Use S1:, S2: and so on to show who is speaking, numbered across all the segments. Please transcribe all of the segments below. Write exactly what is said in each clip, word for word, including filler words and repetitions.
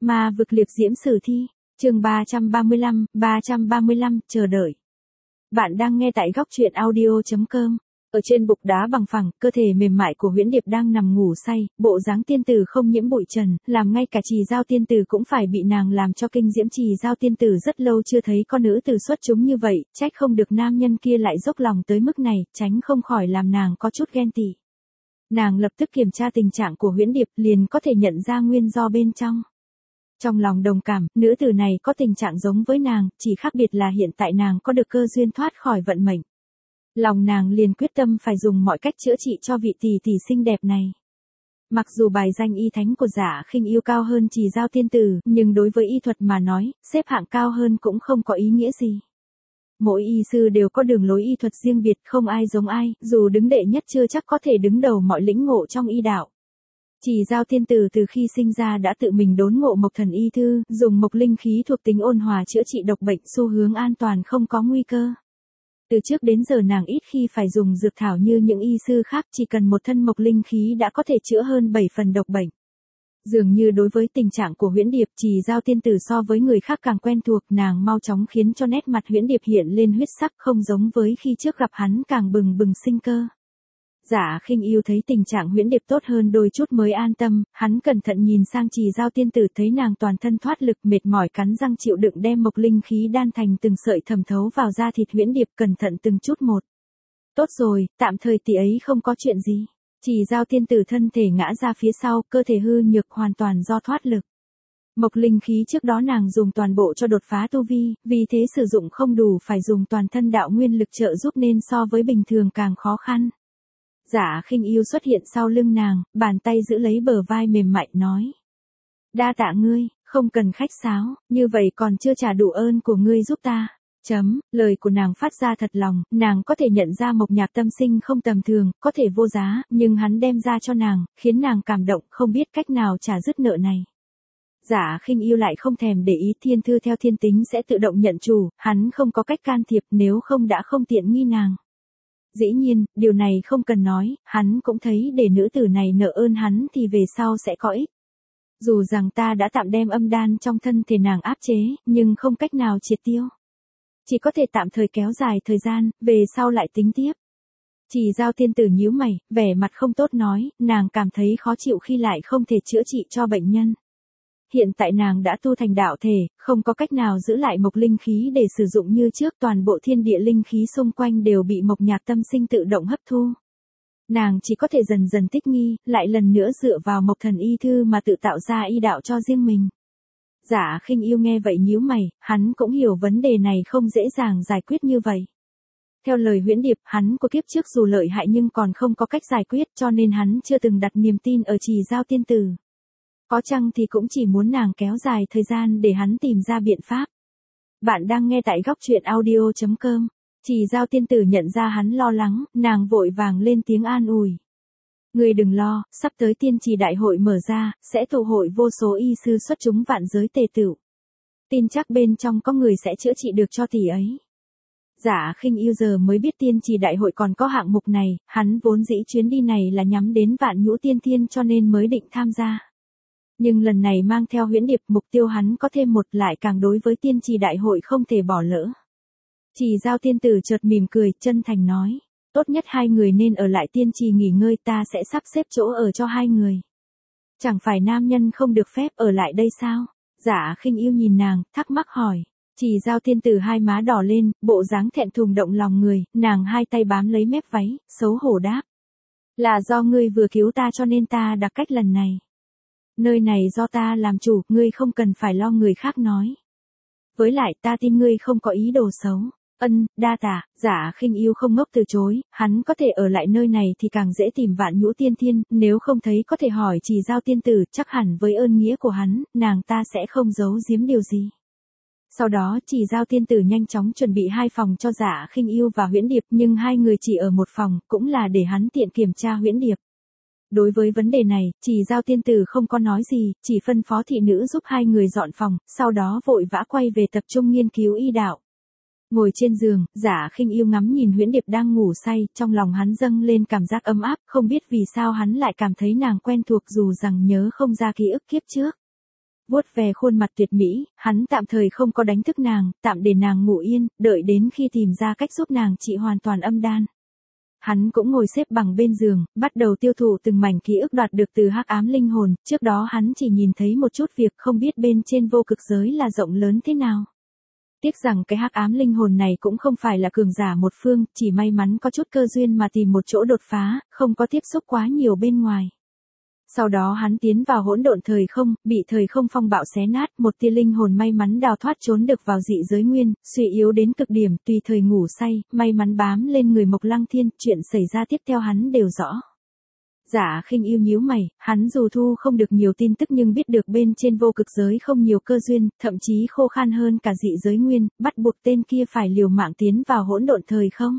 S1: Ma vực liệp diễm sử thi, chương ba trăm ba mươi lăm, ba trăm ba mươi lăm, chờ đợi. Bạn đang nghe tại góc truyện audio chấm com. Ở trên bục đá bằng phẳng, cơ thể mềm mại của Huyễn Điệp đang nằm ngủ say, bộ dáng tiên tử không nhiễm bụi trần, làm ngay cả Trì Giao tiên tử cũng phải bị nàng làm cho kinh diễm. Trì Giao tiên tử rất lâu chưa thấy con nữ tử xuất chúng như vậy, trách không được nam nhân kia lại dốc lòng tới mức này, tránh không khỏi làm nàng có chút ghen tị. Nàng lập tức kiểm tra tình trạng của Huyễn Điệp, liền có thể nhận ra nguyên do bên trong. Trong lòng đồng cảm, nữ tử này có tình trạng giống với nàng, chỉ khác biệt là hiện tại nàng có được cơ duyên thoát khỏi vận mệnh. Lòng nàng liền quyết tâm phải dùng mọi cách chữa trị cho vị tỷ tỷ xinh đẹp này. Mặc dù bài danh y thánh của Dạ Khinh Yêu cao hơn Trì Giao tiên tử, nhưng đối với y thuật mà nói, xếp hạng cao hơn cũng không có ý nghĩa gì. Mỗi y sư đều có đường lối y thuật riêng biệt, không ai giống ai, dù đứng đệ nhất chưa chắc có thể đứng đầu mọi lĩnh ngộ trong y đạo. Trì Giao tiên tử từ khi sinh ra đã tự mình đốn ngộ Mộc Thần Y Thư, dùng mộc linh khí thuộc tính ôn hòa chữa trị độc bệnh, xu hướng an toàn không có nguy cơ. Từ trước đến giờ nàng ít khi phải dùng dược thảo như những y sư khác, chỉ cần một thân mộc linh khí đã có thể chữa hơn bảy phần độc bệnh. Dường như đối với tình trạng của Huyễn Điệp, Trì Giao tiên tử so với người khác càng quen thuộc, nàng mau chóng khiến cho nét mặt Huyễn Điệp hiện lên huyết sắc, không giống với khi trước gặp hắn càng bừng bừng sinh cơ. Dạ Khinh Yêu thấy tình trạng Huyễn Điệp tốt hơn đôi chút mới an tâm, hắn cẩn thận nhìn sang Trì Giao tiên tử, thấy nàng toàn thân thoát lực, mệt mỏi cắn răng chịu đựng đem mộc linh khí đan thành từng sợi thẩm thấu vào da thịt Huyễn Điệp, cẩn thận từng chút một. Tốt rồi, tạm thời tỷ ấy không có chuyện gì. Trì Giao tiên tử thân thể ngã ra phía sau, cơ thể hư nhược hoàn toàn do thoát lực. Mộc linh khí trước đó nàng dùng toàn bộ cho đột phá tu vi, vì thế sử dụng không đủ, phải dùng toàn thân đạo nguyên lực trợ giúp nên so với bình thường càng khó khăn. Dạ Khinh Yêu xuất hiện sau lưng nàng, bàn tay giữ lấy bờ vai mềm mại nói. Đa tạ ngươi, không cần khách sáo, như vậy còn chưa trả đủ ơn của ngươi giúp ta. Chấm, lời của nàng phát ra thật lòng, nàng có thể nhận ra Mộc Nhạc tâm sinh không tầm thường, có thể vô giá, nhưng hắn đem ra cho nàng, khiến nàng cảm động, không biết cách nào trả dứt nợ này. Dạ Khinh Yêu lại không thèm để ý, thiên thư theo thiên tính sẽ tự động nhận chủ, hắn không có cách can thiệp, nếu không đã không tiện nghi nàng. Dĩ nhiên, điều này không cần nói, hắn cũng thấy để nữ tử này nợ ơn hắn thì về sau sẽ có ích. Dù rằng ta đã tạm đem âm đan trong thân thể nàng áp chế, nhưng không cách nào triệt tiêu. Chỉ có thể tạm thời kéo dài thời gian, về sau lại tính tiếp. Trì Giao tiên tử nhíu mày, vẻ mặt không tốt nói, nàng cảm thấy khó chịu khi lại không thể chữa trị cho bệnh nhân. Hiện tại nàng đã tu thành đạo thể, không có cách nào giữ lại mộc linh khí để sử dụng như trước, toàn bộ thiên địa linh khí xung quanh đều bị Mộc Nhạc tâm sinh tự động hấp thu. Nàng chỉ có thể dần dần thích nghi, lại lần nữa dựa vào Mộc Thần Y Thư mà tự tạo ra y đạo cho riêng mình. Dạ Khinh Yêu nghe vậy nhíu mày, hắn cũng hiểu vấn đề này không dễ dàng giải quyết như vậy. Theo lời Huyễn Điệp, hắn của kiếp trước dù lợi hại nhưng còn không có cách giải quyết, cho nên hắn chưa từng đặt niềm tin ở Trì Giao tiên tử. Có chăng thì cũng chỉ muốn nàng kéo dài thời gian để hắn tìm ra biện pháp. Bạn đang nghe tại góc truyện audio chấm com. Trì Giao tiên tử nhận ra hắn lo lắng, nàng vội vàng lên tiếng an ủi. Ngươi đừng lo, sắp tới tiên trì đại hội mở ra, sẽ tụ hội vô số y sư xuất chúng vạn giới tề tựu. Tin chắc bên trong có người sẽ chữa trị được cho tỷ ấy. Dạ Khinh Yêu giờ mới biết tiên trì đại hội còn có hạng mục này, hắn vốn dĩ chuyến đi này là nhắm đến Vạn Nhũ Tiên Thiên cho nên mới định tham gia. Nhưng lần này mang theo Huyễn Điệp, mục tiêu hắn có thêm một, lại càng đối với tiên trì đại hội không thể bỏ lỡ. Trì Giao tiên tử chợt mỉm cười, chân thành nói, tốt nhất hai người nên ở lại tiên trì nghỉ ngơi, ta sẽ sắp xếp chỗ ở cho hai người. Chẳng phải nam nhân không được phép ở lại đây sao? Dạ Khinh Yêu nhìn nàng, thắc mắc hỏi. Trì Giao tiên tử hai má đỏ lên, bộ dáng thẹn thùng động lòng người, nàng hai tay bám lấy mép váy, xấu hổ đáp. Là do ngươi vừa cứu ta cho nên ta đặc cách lần này. Nơi này do ta làm chủ, ngươi không cần phải lo người khác nói. Với lại ta tin ngươi không có ý đồ xấu. Ân, đa tạ. Dạ Khinh Yêu không ngốc từ chối, hắn có thể ở lại nơi này thì càng dễ tìm Vạn Nhũ Tiên Thiên, nếu không thấy có thể hỏi Trì Giao tiên tử, chắc hẳn với ơn nghĩa của hắn, nàng ta sẽ không giấu giếm điều gì. Sau đó Trì Giao tiên tử nhanh chóng chuẩn bị hai phòng cho Dạ Khinh Yêu và Huyễn Điệp, nhưng hai người chỉ ở một phòng, cũng là để hắn tiện kiểm tra Huyễn Điệp. Đối với vấn đề này, Trì Giao tiên tử không có nói gì, chỉ phân phó thị nữ giúp hai người dọn phòng, sau đó vội vã quay về tập trung nghiên cứu y đạo. Ngồi trên giường, Dạ Khinh Yêu ngắm nhìn Huyễn Điệp đang ngủ say, trong lòng hắn dâng lên cảm giác ấm áp, không biết vì sao hắn lại cảm thấy nàng quen thuộc dù rằng nhớ không ra ký ức kiếp trước. vuốt ve khuôn mặt tuyệt mỹ, hắn tạm thời không có đánh thức nàng, tạm để nàng ngủ yên, đợi đến khi tìm ra cách giúp nàng trị hoàn toàn âm đan. Hắn cũng ngồi xếp bằng bên giường, bắt đầu tiêu thụ từng mảnh ký ức đoạt được từ hắc ám linh hồn, trước đó hắn chỉ nhìn thấy một chút việc không biết bên trên vô cực giới là rộng lớn thế nào. Tiếc rằng cái hắc ám linh hồn này cũng không phải là cường giả một phương, chỉ may mắn có chút cơ duyên mà tìm một chỗ đột phá, không có tiếp xúc quá nhiều bên ngoài. Sau đó hắn tiến vào hỗn độn thời không, bị thời không phong bạo xé nát, một tia linh hồn may mắn đào thoát trốn được vào dị giới nguyên, suy yếu đến cực điểm, tùy thời ngủ say, may mắn bám lên người Mộc Lăng Thiên, chuyện xảy ra tiếp theo hắn đều rõ. Giả Khinh Yêu nhíu mày, hắn dù thu không được nhiều tin tức nhưng biết được bên trên vô cực giới không nhiều cơ duyên, thậm chí khô khan hơn cả dị giới nguyên, bắt buộc tên kia phải liều mạng tiến vào hỗn độn thời không.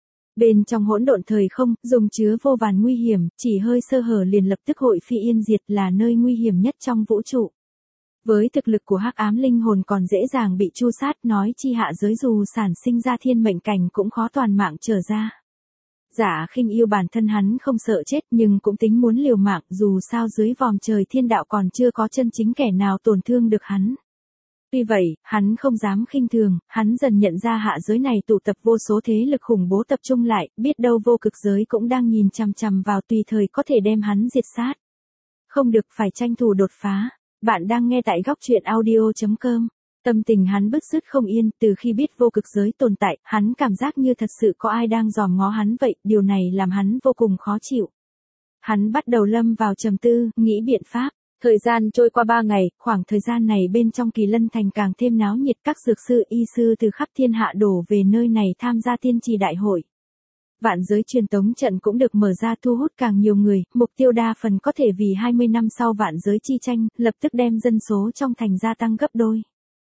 S1: Bên trong hỗn độn thời không, dùng chứa vô vàn nguy hiểm, chỉ hơi sơ hở liền lập tức hội phi yên diệt, là nơi nguy hiểm nhất trong vũ trụ. Với thực lực của hắc ám linh hồn còn dễ dàng bị tru sát, nói chi hạ giới dù sản sinh ra thiên mệnh cảnh cũng khó toàn mạng trở ra. Giả Khinh Yêu bản thân hắn không sợ chết nhưng cũng tính muốn liều mạng, dù sao dưới vòm trời thiên đạo còn chưa có chân chính kẻ nào tổn thương được hắn. Tuy vậy, hắn không dám khinh thường, hắn dần nhận ra hạ giới này tụ tập vô số thế lực khủng bố tập trung lại, biết đâu vô cực giới cũng đang nhìn chằm chằm vào, tùy thời có thể đem hắn diệt sát. Không được, phải tranh thủ đột phá. Bạn đang nghe tại góc truyện audio chấm com. Tâm tình hắn bứt rứt không yên, từ khi biết vô cực giới tồn tại, hắn cảm giác như thật sự có ai đang dòm ngó hắn vậy, điều này làm hắn vô cùng khó chịu. Hắn bắt đầu lâm vào trầm tư, nghĩ biện pháp. Thời gian trôi qua ba ngày, khoảng thời gian này bên trong Kỳ Lân Thành càng thêm náo nhiệt, các dược sư y sư từ khắp thiên hạ đổ về nơi này tham gia tiên trì đại hội. Vạn giới truyền tống trận cũng được mở ra thu hút càng nhiều người, mục tiêu đa phần có thể vì hai mươi năm sau vạn giới chi tranh, lập tức đem dân số trong thành gia tăng gấp đôi.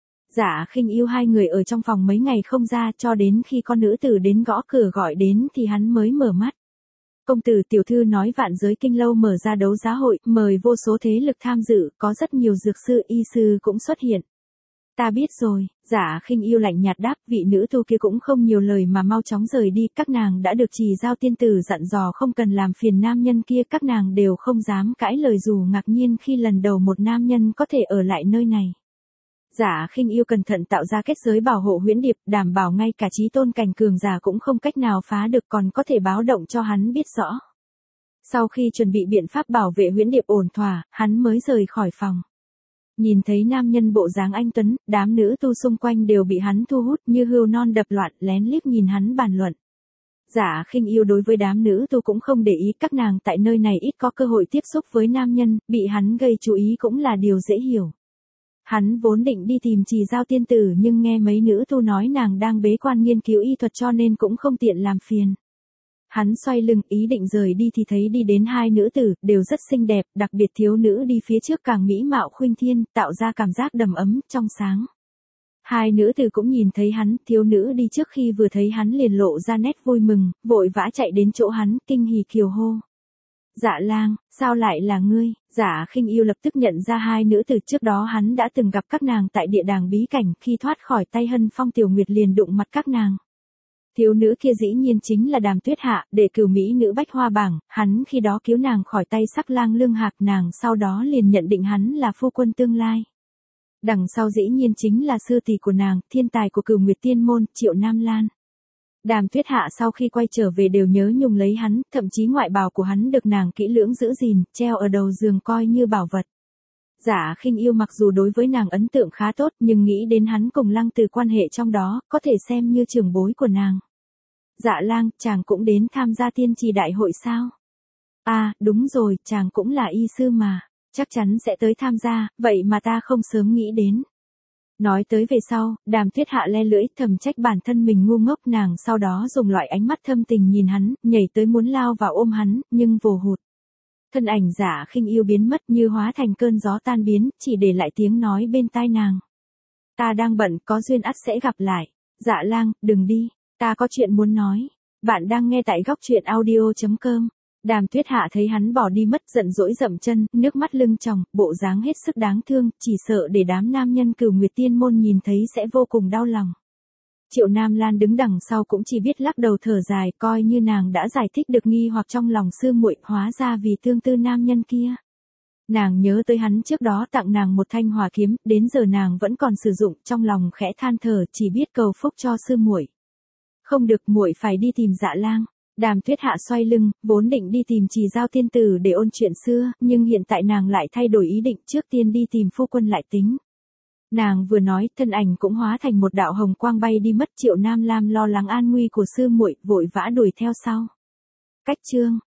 S1: Giả Khinh Yêu hai người ở trong phòng mấy ngày không ra, cho đến khi con nữ tử đến gõ cửa gọi đến thì hắn mới mở mắt. Công tử tiểu thư nói vạn giới kinh lâu mở ra đấu giá hội, mời vô số thế lực tham dự, có rất nhiều dược sư y sư cũng xuất hiện. Ta biết rồi, Giả Khinh Yêu lạnh nhạt đáp, vị nữ tu kia cũng không nhiều lời mà mau chóng rời đi, các nàng đã được Trì Giao tiên tử dặn dò không cần làm phiền nam nhân kia, các nàng đều không dám cãi lời dù ngạc nhiên khi lần đầu một nam nhân có thể ở lại nơi này. Giả Khinh Yêu cẩn thận tạo ra kết giới bảo hộ Huyễn Điệp, đảm bảo ngay cả chí tôn cảnh cường giả cũng không cách nào phá được, còn có thể báo động cho hắn biết rõ. Sau khi chuẩn bị biện pháp bảo vệ Huyễn Điệp ổn thỏa, hắn mới rời khỏi phòng. Nhìn thấy nam nhân bộ dáng anh tuấn, đám nữ tu xung quanh đều bị hắn thu hút như hươu non đập loạn, lén liếc nhìn hắn bàn luận. Giả Khinh Yêu đối với đám nữ tu cũng không để ý, các nàng tại nơi này ít có cơ hội tiếp xúc với nam nhân, bị hắn gây chú ý cũng là điều dễ hiểu. Hắn vốn định đi tìm Trì Giao tiên tử nhưng nghe mấy nữ tu nói nàng đang bế quan nghiên cứu y thuật cho nên cũng không tiện làm phiền. Hắn xoay lưng ý định rời đi thì thấy đi đến hai nữ tử, đều rất xinh đẹp, đặc biệt thiếu nữ đi phía trước càng mỹ mạo khuynh thiên, tạo ra cảm giác đầm ấm, trong sáng. Hai nữ tử cũng nhìn thấy hắn, thiếu nữ đi trước khi vừa thấy hắn liền lộ ra nét vui mừng, vội vã chạy đến chỗ hắn, kinh hỉ kiều hô. Dạ lang, sao lại là ngươi? Giả Khinh Yêu lập tức nhận ra hai nữ tử, trước đó hắn đã từng gặp các nàng tại địa đàng bí cảnh, khi thoát khỏi tay Hân Phong Tiểu Nguyệt liền đụng mặt các nàng. Thiếu nữ kia dĩ nhiên chính là Đàm Tuyết Hạ, đệ cửu mỹ nữ bách hoa bảng, hắn khi đó cứu nàng khỏi tay Sắc Lang Lương Hạc, nàng sau đó liền nhận định hắn là phu quân tương lai. Đằng sau dĩ nhiên chính là sư tỷ của nàng, thiên tài của Cửu Nguyệt Tiên môn, Triệu Nam Lan. Đàm Tuyết Hạ sau khi quay trở về đều nhớ nhung lấy hắn, thậm chí ngoại bào của hắn được nàng kỹ lưỡng giữ gìn, treo ở đầu giường coi như bảo vật. Giả Khinh Yêu mặc dù đối với nàng ấn tượng khá tốt nhưng nghĩ đến hắn cùng Lăng Từ quan hệ trong đó, có thể xem như trưởng bối của nàng. Dạ lang, chàng cũng đến tham gia tiên trì đại hội sao? À, đúng rồi, chàng cũng là y sư mà, chắc chắn sẽ tới tham gia, vậy mà ta không sớm nghĩ đến. Nói tới về sau, Đàm Tuyết Hạ le lưỡi thầm trách bản thân mình ngu ngốc, nàng sau đó dùng loại ánh mắt thâm tình nhìn hắn, nhảy tới muốn lao vào ôm hắn, nhưng vồ hụt. Thân ảnh Giả Khinh Yêu biến mất như hóa thành cơn gió tan biến, chỉ để lại tiếng nói bên tai nàng. Ta đang bận, có duyên ắt sẽ gặp lại. Dạ lang, đừng đi, ta có chuyện muốn nói. Bạn đang nghe tại góc truyện audio chấm com. Đàm Tuyết Hạ thấy hắn bỏ đi mất, giận dỗi dậm chân, nước mắt lưng tròng, bộ dáng hết sức đáng thương, chỉ sợ để đám nam nhân Cửu Nguyệt Tiên môn nhìn thấy sẽ vô cùng đau lòng. Triệu Nam Lan đứng đằng sau cũng chỉ biết lắc đầu thở dài, coi như nàng đã giải thích được nghi hoặc trong lòng sư muội, hóa ra vì tương tư nam nhân kia. Nàng nhớ tới hắn trước đó tặng nàng một thanh hỏa kiếm, đến giờ nàng vẫn còn sử dụng, trong lòng khẽ than thở, chỉ biết cầu phúc cho sư muội. Không được, muội phải đi tìm Dạ Lang. Đàm Tuyết Hạ xoay lưng, vốn định đi tìm Trì Giao tiên tử để ôn chuyện xưa, nhưng hiện tại nàng lại thay đổi ý định, trước tiên đi tìm phu quân lại tính. Nàng vừa nói, thân ảnh cũng hóa thành một đạo hồng quang bay đi mất. Triệu Nam Lam lo lắng an nguy của sư muội, vội vã đuổi theo sau. Cách chương